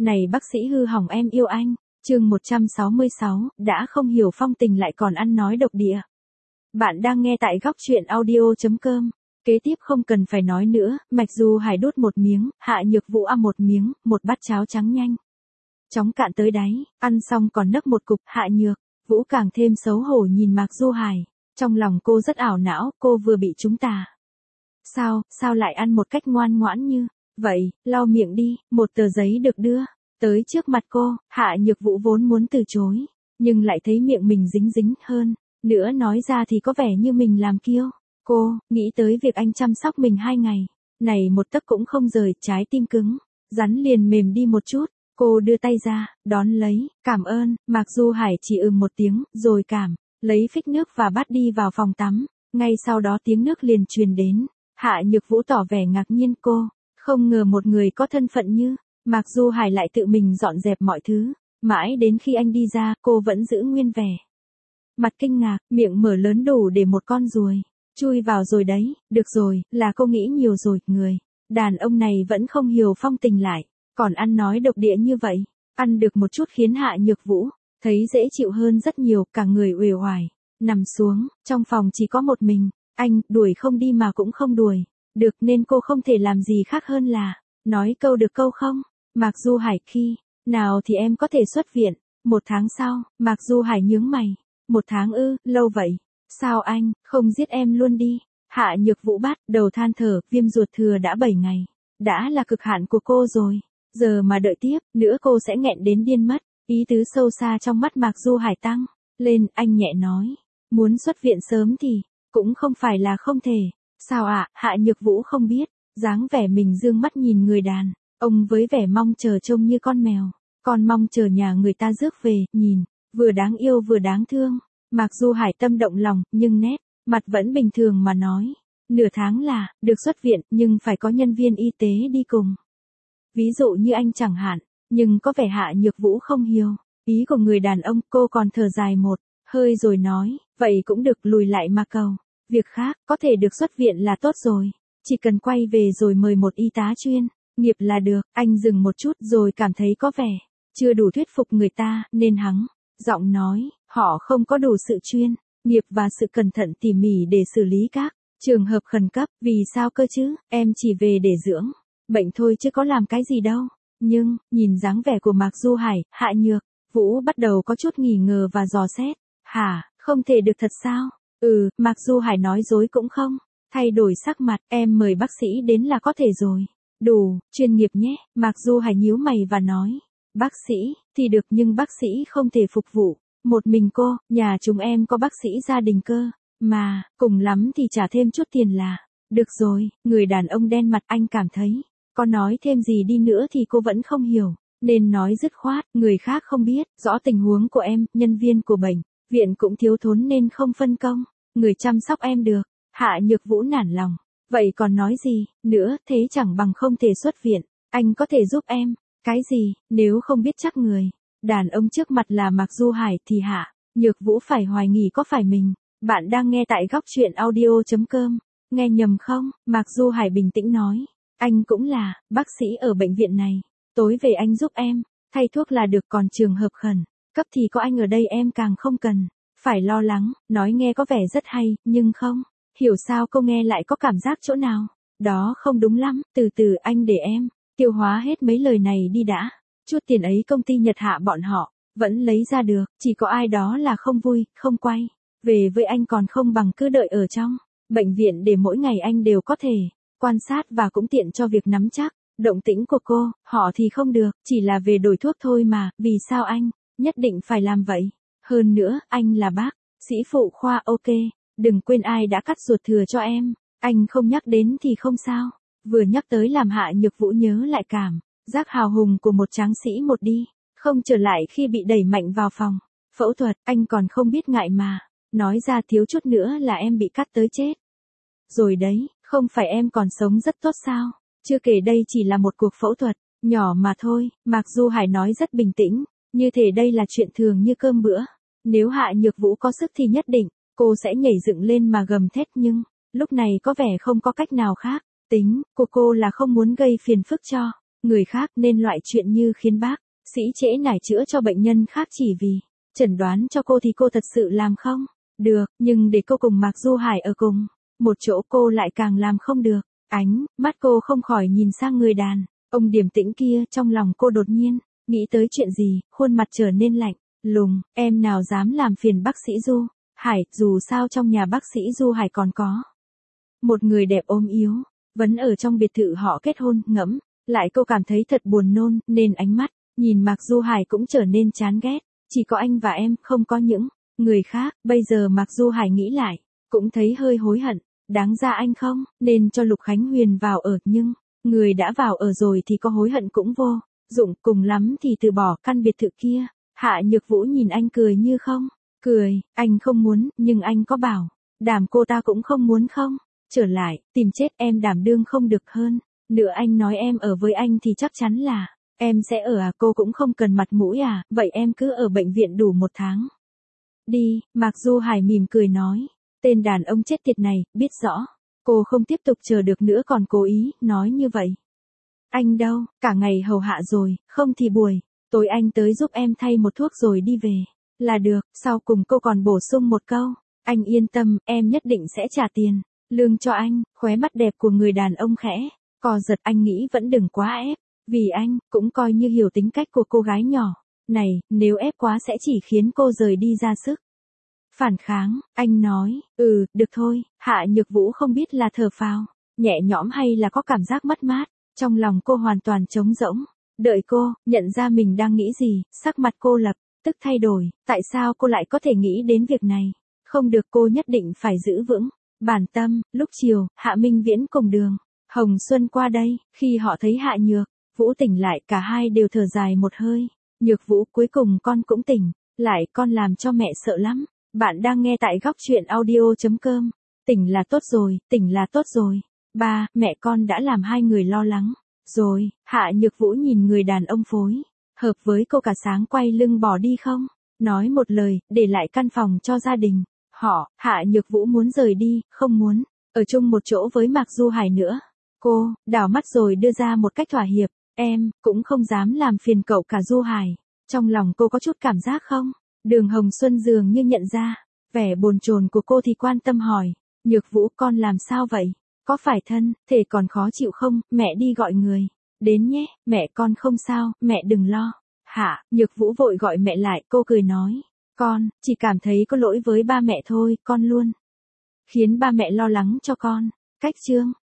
Này bác sĩ hư hỏng em yêu anh. Chương 166, đã không hiểu phong tình lại còn ăn nói độc địa. Bạn đang nghe tại góc truyện audio.com. Kế tiếp không cần phải nói nữa, Mạch Du Hải đút một miếng, Hạ Nhược Vũ ăn một miếng, một bát cháo trắng nhanh chóng cạn tới đáy, ăn xong còn nấc một cục. Hạ Nhược Vũ càng thêm xấu hổ nhìn Mạc Du Hải, trong lòng cô rất ảo não, cô vừa bị chúng ta. Sao lại ăn một cách ngoan ngoãn như vậy, lau miệng đi. Một tờ giấy được đưa tới trước mặt cô, Hạ Nhược Vũ vốn muốn từ chối, nhưng lại thấy miệng mình dính hơn nữa nói ra thì có vẻ như mình làm kiêu. Cô nghĩ tới việc anh chăm sóc mình 2 ngày, này một tấc cũng không rời, trái tim cứng rắn liền mềm đi một chút. Cô đưa tay ra, đón lấy, cảm ơn. Mạc Du Hải chỉ một tiếng, rồi lấy phích nước và bắt đi vào phòng tắm. Ngay sau đó tiếng nước liền truyền đến. Hạ Nhược Vũ tỏ vẻ ngạc nhiên, cô không ngờ một người có thân phận như Mạc Du Hải lại tự mình dọn dẹp mọi thứ. Mãi đến khi anh đi ra, cô vẫn giữ nguyên vẻ mặt kinh ngạc, miệng mở lớn đủ để một con ruồi chui vào rồi đấy. Được rồi, là cô nghĩ nhiều rồi, người đàn ông này vẫn không hiểu phong tình lại còn ăn nói độc địa như vậy. Ăn được một chút khiến Hạ Nhược Vũ thấy dễ chịu hơn rất nhiều, cả người uể oải nằm xuống. Trong phòng chỉ có một mình anh, đuổi không đi mà cũng không đuổi được, nên cô không thể làm gì khác hơn là nói câu được câu không. Mạc Du Hải, khi nào thì em có thể xuất viện? 1 tháng sau. Mạc Du Hải nhướng mày. 1 tháng ư, lâu vậy. Sao anh không giết em luôn đi? Hạ Nhược Vũ bắt đầu than thở, viêm ruột thừa đã 7 ngày, đã là cực hạn của cô rồi. Giờ mà đợi tiếp nữa cô sẽ nghẹn đến điên mất. Ý tứ sâu xa trong mắt Mạc Du Hải tăng lên, anh nhẹ nói, muốn xuất viện sớm thì cũng không phải là không thể. Sao ạ? Hạ Nhược Vũ không biết, dáng vẻ mình dương mắt nhìn người đàn ông với vẻ mong chờ trông như con mèo, con mong chờ nhà người ta rước về, nhìn vừa đáng yêu vừa đáng thương. Mạc Du Hải tâm động lòng, nhưng nét mặt vẫn bình thường mà nói, nửa tháng là được xuất viện, nhưng phải có nhân viên y tế đi cùng. Ví dụ như anh chẳng hạn. Nhưng có vẻ Hạ Nhược Vũ không hiểu ý của người đàn ông, cô còn thở dài một hơi rồi nói, vậy cũng được, lùi lại mà cầu việc khác, có thể được xuất viện là tốt rồi. Chỉ cần quay về rồi mời một y tá chuyên nghiệp là được. Anh dừng một chút rồi cảm thấy có vẻ chưa đủ thuyết phục người ta, nên hắng giọng nói, họ không có đủ sự chuyên nghiệp và sự cẩn thận tỉ mỉ để xử lý các trường hợp khẩn cấp. Vì sao cơ chứ, em chỉ về để dưỡng bệnh thôi chứ có làm cái gì đâu. Nhưng, nhìn dáng vẻ của Mạc Du Hải, Hạ Nhược Vũ bắt đầu có chút nghi ngờ và dò xét. Hả, không thể được thật sao? Mạc Du Hải nói dối cũng không thay đổi sắc mặt, em mời bác sĩ đến là có thể rồi. Đủ chuyên nghiệp nhé. Mạc Du Hải nhíu mày và nói, bác sĩ thì được, nhưng bác sĩ không thể phục vụ một mình cô, nhà chúng em có bác sĩ gia đình cơ mà, cùng lắm thì trả thêm chút tiền là được rồi. Người đàn ông đen mặt, anh cảm thấy có nói thêm gì đi nữa thì cô vẫn không hiểu, nên nói dứt khoát, người khác không biết rõ tình huống của em, nhân viên của bệnh viện cũng thiếu thốn nên không phân công người chăm sóc em được. Hạ Nhược Vũ nản lòng, vậy còn nói gì nữa, thế chẳng bằng không thể xuất viện. Anh có thể giúp em cái gì? Nếu không biết chắc người đàn ông trước mặt là Mạc Du Hải thì Hạ Nhược Vũ phải hoài nghi có phải mình. Bạn đang nghe tại góc truyện audio.com. Nghe nhầm không? Mạc Du Hải bình tĩnh nói, anh cũng là bác sĩ ở bệnh viện này, tối về anh giúp em thay thuốc là được, còn trường hợp khẩn cấp thì có anh ở đây em càng không cần phải lo lắng. Nói nghe có vẻ rất hay, nhưng không hiểu sao cô nghe lại có cảm giác chỗ nào đó không đúng lắm. Từ từ, anh để em tiêu hóa hết mấy lời này đi đã. Chút tiền ấy công ty Nhật Hạ bọn họ vẫn lấy ra được, chỉ có ai đó là không vui, không quay về với anh, còn không bằng cứ đợi ở trong bệnh viện để mỗi ngày anh đều có thể quan sát và cũng tiện cho việc nắm chắc động tĩnh của cô. Họ thì không được, chỉ là về đổi thuốc thôi mà, vì sao anh nhất định phải làm vậy? Hơn nữa, anh là bác sĩ phụ khoa, ok, đừng quên ai đã cắt ruột thừa cho em. Anh không nhắc đến thì không sao. Vừa nhắc tới làm Hạ Nhược Vũ nhớ lại cảm giác hào hùng của một tráng sĩ một đi không trở lại khi bị đẩy mạnh vào phòng phẫu thuật. Anh còn không biết ngại mà nói ra, thiếu chút nữa là em bị cắt tới chết rồi đấy, không phải em còn sống rất tốt sao? Chưa kể đây chỉ là một cuộc phẫu thuật nhỏ mà thôi. Mạc Du Hải nói rất bình tĩnh, như thể đây là chuyện thường như cơm bữa. Nếu Hạ Nhược Vũ có sức thì nhất định cô sẽ nhảy dựng lên mà gầm thét, nhưng lúc này có vẻ không có cách nào khác. Tính của cô là không muốn gây phiền phức cho người khác nên loại chuyện như khiến bác sĩ trễ nải chữa cho bệnh nhân khác chỉ vì chẩn đoán cho cô thì cô thật sự làm không được, nhưng để cô cùng Mạc Du Hải ở cùng một chỗ cô lại càng làm không được. Ánh mắt cô không khỏi nhìn sang người đàn ông điềm tĩnh kia, trong lòng cô đột nhiên nghĩ tới chuyện gì, khuôn mặt trở nên lạnh lùng. Em nào dám làm phiền bác sĩ Du Hải, dù sao trong nhà bác sĩ Du Hải còn có một người đẹp ốm yếu, vẫn ở trong biệt thự họ kết hôn. Ngẫm lại cô cảm thấy thật buồn nôn, nên ánh mắt nhìn Mạc Du Hải cũng trở nên chán ghét. Chỉ có anh và em, không có những người khác. Bây giờ Mạc Du Hải nghĩ lại, cũng thấy hơi hối hận. Đáng ra anh không nên cho Lục Khánh Huyền vào ở, nhưng người đã vào ở rồi thì có hối hận cũng vô dụng, cùng lắm thì từ bỏ căn biệt thự kia. Hạ Nhược Vũ nhìn anh cười như không cười. Anh không muốn, nhưng anh có bảo đảm cô ta cũng không muốn không? Trở lại, tìm chết em đảm đương không được hơn nữa. Anh nói em ở với anh thì chắc chắn là em sẽ ở à? Cô cũng không cần mặt mũi à? Vậy em cứ ở bệnh viện đủ 1 tháng đi. Mạc Du Hải mỉm cười nói. Tên đàn ông chết tiệt này, biết rõ cô không tiếp tục chờ được nữa còn cố ý nói như vậy. Anh đâu, cả ngày hầu hạ rồi, không thì buổi tối anh tới giúp em thay một thuốc rồi đi về là được. Sau cùng cô còn bổ sung một câu, anh yên tâm, em nhất định sẽ trả tiền lương cho anh. Khóe mắt đẹp của người đàn ông khẽ co giật. Anh nghĩ vẫn đừng quá ép, vì anh cũng coi như hiểu tính cách của cô gái nhỏ này, nếu ép quá sẽ chỉ khiến cô rời đi ra sức phản kháng. Anh nói, được thôi. Hạ Nhược Vũ không biết là thở phào nhẹ nhõm hay là có cảm giác mất mát, trong lòng cô hoàn toàn trống rỗng. Đợi cô nhận ra mình đang nghĩ gì, sắc mặt cô lập tức thay đổi. Tại sao cô lại có thể nghĩ đến việc này? Không được, cô nhất định phải giữ vững bản tâm. Lúc chiều, Hạ Minh Viễn cùng Đường Hồng Xuân qua đây. Khi họ thấy Hạ Nhược Vũ tỉnh lại, cả hai đều thở dài một hơi. Nhược Vũ, cuối cùng con cũng tỉnh lại, con làm cho mẹ sợ lắm. Bạn đang nghe tại góc truyện audio.com. Tỉnh là tốt rồi, tỉnh là tốt rồi. Ba, mẹ con đã làm hai người lo lắng rồi. Hạ Nhược Vũ nhìn người đàn ông phối hợp với cô cả sáng quay lưng bỏ đi không nói một lời, để lại căn phòng cho gia đình họ. Hạ Nhược Vũ muốn rời đi, không muốn ở chung một chỗ với Mạc Du Hải nữa. Cô đảo mắt rồi đưa ra một cách thỏa hiệp. Em cũng không dám làm phiền cậu cả Du Hải. Trong lòng cô có chút cảm giác không? Đường Hồng Xuân dường như nhận ra vẻ bồn chồn của cô thì quan tâm hỏi. Nhược Vũ, con làm sao vậy? Có phải thân thể còn khó chịu không? Mẹ đi gọi người đến nhé. Mẹ con không sao, mẹ đừng lo. Hạ Nhược Vũ vội gọi mẹ lại. Cô cười nói, con chỉ cảm thấy có lỗi với ba mẹ thôi, con luôn khiến ba mẹ lo lắng cho con. Cách chương